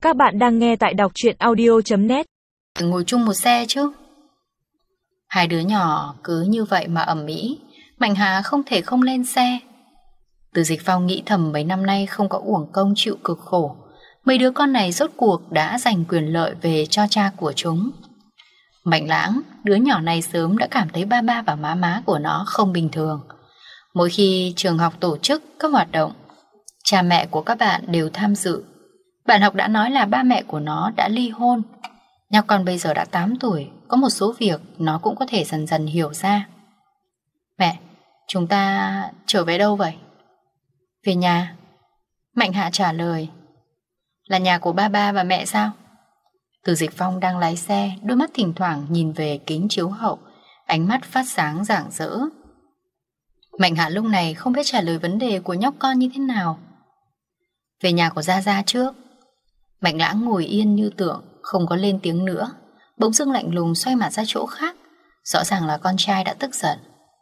Các bạn đang nghe tại đọc truyện audio.net. Ngồi chung một xe chứ. Hai đứa nhỏ cứ như vậy mà ầm ĩ, Mạnh Hà không thể không lên xe. Từ Dịch Phong nghĩ thầm mấy năm nay không có uổng công chịu cực khổ, mấy đứa con này rốt cuộc đã giành quyền lợi về cho cha của chúng. Mạnh Lãng, đứa nhỏ này sớm đã cảm thấy ba và má của nó không bình thường. Mỗi khi trường học tổ chức các hoạt động, cha mẹ của các bạn đều tham dự. Bạn học đã nói là ba mẹ của nó đã ly hôn. Nhóc con bây giờ đã 8 tuổi, có một số việc nó cũng có thể dần dần hiểu ra. Mẹ, chúng ta trở về đâu vậy? Về nhà. Mạnh Hạ trả lời. Là nhà của ba và mẹ sao? Từ Dịch Phong đang lái xe, đôi mắt thỉnh thoảng nhìn về kính chiếu hậu, ánh mắt phát sáng rạng rỡ. Mạnh Hạ lúc này không biết trả lời vấn đề của nhóc con như thế nào. Về nhà của Gia Gia trước. Mạnh Lãng ngồi yên như tượng, không có lên tiếng nữa, bỗng dưng lạnh lùng xoay mặt ra chỗ khác. Rõ ràng là con trai đã tức giận.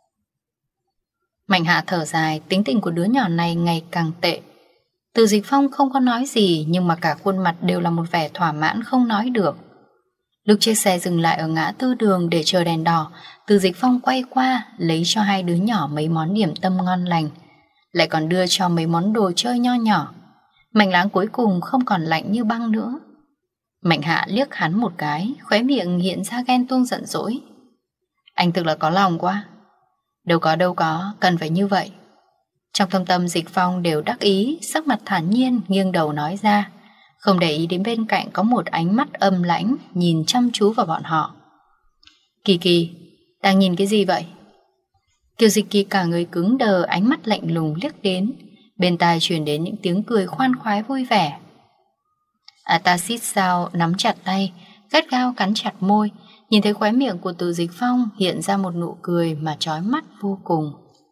Mạnh Hạ thở dài, tính tình của đứa nhỏ này ngày càng tệ. Từ Dịch Phong không có nói gì, nhưng mà cả khuôn mặt đều là một vẻ thỏa mãn không nói được. Lúc chiếc xe dừng lại ở ngã tư đường để chờ đèn đỏ, Từ Dịch Phong quay qua lấy cho hai đứa nhỏ mấy món điểm tâm ngon lành, lại còn đưa cho mấy món đồ chơi nho nhỏ. Mạnh Lãng cuối cùng không còn lạnh như băng nữa. Mạnh Hạ liếc hắn một cái, khóe miệng hiện ra ghen tuông giận dỗi. Anh thực là có lòng quá. Đâu có, cần phải như vậy. Trong thâm tâm Dịch Phong đều đắc ý, sắc mặt thản nhiên nghiêng đầu nói ra, không để ý đến bên cạnh có một ánh mắt âm lãnh nhìn chăm chú vào bọn họ. Kỳ, đang nhìn cái gì vậy? Kiều Dịch Kỳ cả người cứng đờ, ánh mắt lạnh lùng liếc đến, bên tai truyền đến những tiếng cười khoan khoái vui vẻ. Ta xít sao nắm chặt tay, gắt gao cắn chặt môi, nhìn thấy khóe miệng của Từ Dịch Phong hiện ra một nụ cười mà chói mắt vô cùng.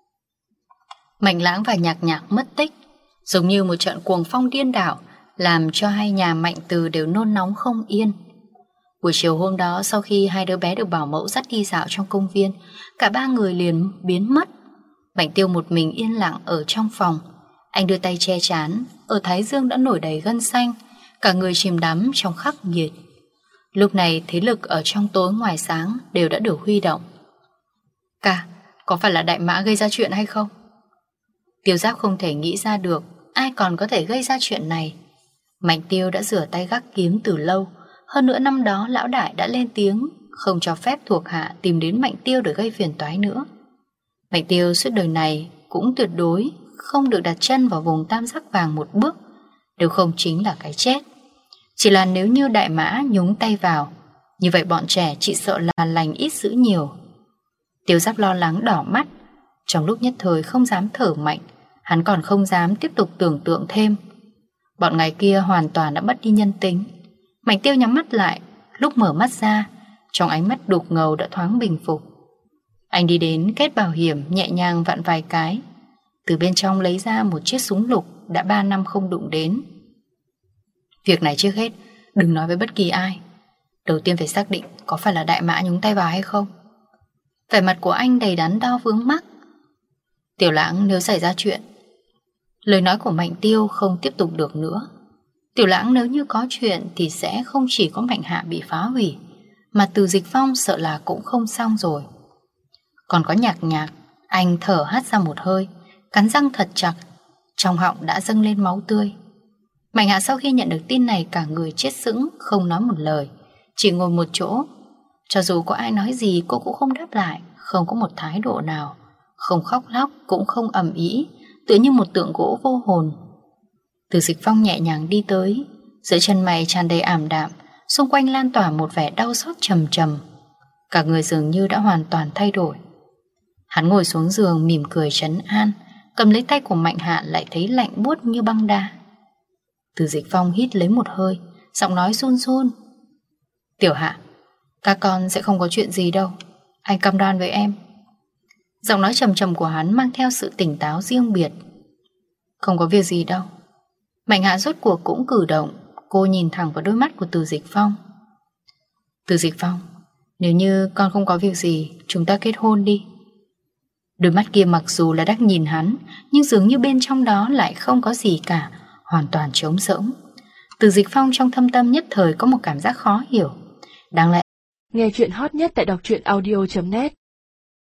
Mạnh Lãng và Nhạc Nhạc mất tích, giống như một trận cuồng phong điên đảo, làm cho hai nhà Mạnh Từ đều nôn nóng không yên. Buổi chiều hôm đó, sau khi hai đứa bé được bảo mẫu dắt đi dạo trong công viên, cả ba người liền biến mất. Mạnh Tiêu một mình yên lặng ở trong phòng. Anh đưa tay che trán, ở thái dương đã nổi đầy gân xanh, cả người chìm đắm trong khắc nghiệt. Lúc này thế lực ở trong tối ngoài sáng đều đã được huy động. Cả, có phải là Đại Mã gây ra chuyện hay không? Tiêu Giáp không thể nghĩ ra được ai còn có thể gây ra chuyện này. Mạnh Tiêu đã rửa tay gác kiếm từ lâu. Hơn nữa năm đó lão đại đã lên tiếng không cho phép thuộc hạ tìm đến Mạnh Tiêu để gây phiền toái nữa. Mạnh Tiêu suốt đời này cũng tuyệt đối không được đặt chân vào vùng tam giác vàng một bước, nếu không chính là cái chết. Chỉ là nếu như Đại Mã nhúng tay vào, như vậy bọn trẻ chỉ sợ là lành ít dữ nhiều. Tiêu Giáp lo lắng đỏ mắt, trong lúc nhất thời không dám thở mạnh, hắn còn không dám tiếp tục tưởng tượng thêm. Bọn ngày kia hoàn toàn đã mất đi nhân tính. Mạnh Tiêu nhắm mắt lại, lúc mở mắt ra, trong ánh mắt đục ngầu đã thoáng bình phục. Anh đi đến kết bảo hiểm, nhẹ nhàng vặn vài cái, từ bên trong lấy ra một chiếc súng lục đã 3 năm không đụng đến. Việc này trước hết đừng nói với bất kỳ ai. Đầu tiên phải xác định có phải là Đại Mã nhúng tay vào hay không. Vẻ mặt của anh đầy đắn đo vướng mắc. Tiểu Lãng, nếu xảy ra chuyện. Lời nói của Mạnh Tiêu không tiếp tục được nữa. Tiểu Lãng, nếu như có chuyện thì sẽ không chỉ có Mạnh Hạ bị phá hủy, mà Từ Dịch Phong sợ là cũng không xong rồi. Còn có Nhạc Nhạc. Anh thở hắt ra một hơi, cắn răng thật chặt, trong họng đã dâng lên máu tươi. Mạnh Hạ sau khi nhận được tin này cả người chết sững, không nói một lời, chỉ ngồi một chỗ. Cho dù có ai nói gì cô cũng không đáp lại, không có một thái độ nào, không khóc lóc cũng không ầm ĩ, tựa như một tượng gỗ vô hồn. Từ Dịch Phong nhẹ nhàng đi tới, dưới chân mày tràn đầy ảm đạm, xung quanh lan tỏa một vẻ đau xót trầm trầm. Cả người dường như đã hoàn toàn thay đổi. Hắn ngồi xuống giường mỉm cười trấn an, cầm lấy tay của Mạnh Hạ lại thấy lạnh buốt như băng đá. Từ Dịch Phong hít lấy một hơi, giọng nói run run. Tiểu Hạ, các con sẽ không có chuyện gì đâu, anh cam đoan với em. Giọng nói trầm trầm của hắn mang theo sự tỉnh táo riêng biệt. Không có việc gì đâu. Mạnh Hạ rốt cuộc cũng cử động, cô nhìn thẳng vào đôi mắt của Từ Dịch Phong. Từ Dịch Phong, nếu như con không có việc gì, chúng ta kết hôn đi. Đôi mắt kia mặc dù là đang nhìn hắn, nhưng dường như bên trong đó lại không có gì cả, hoàn toàn trống rỗng. Từ Dịch Phong trong thâm tâm nhất thời có một cảm giác khó hiểu. Đáng lẽ nghe chuyện hot nhất tại đọc truyện audio.net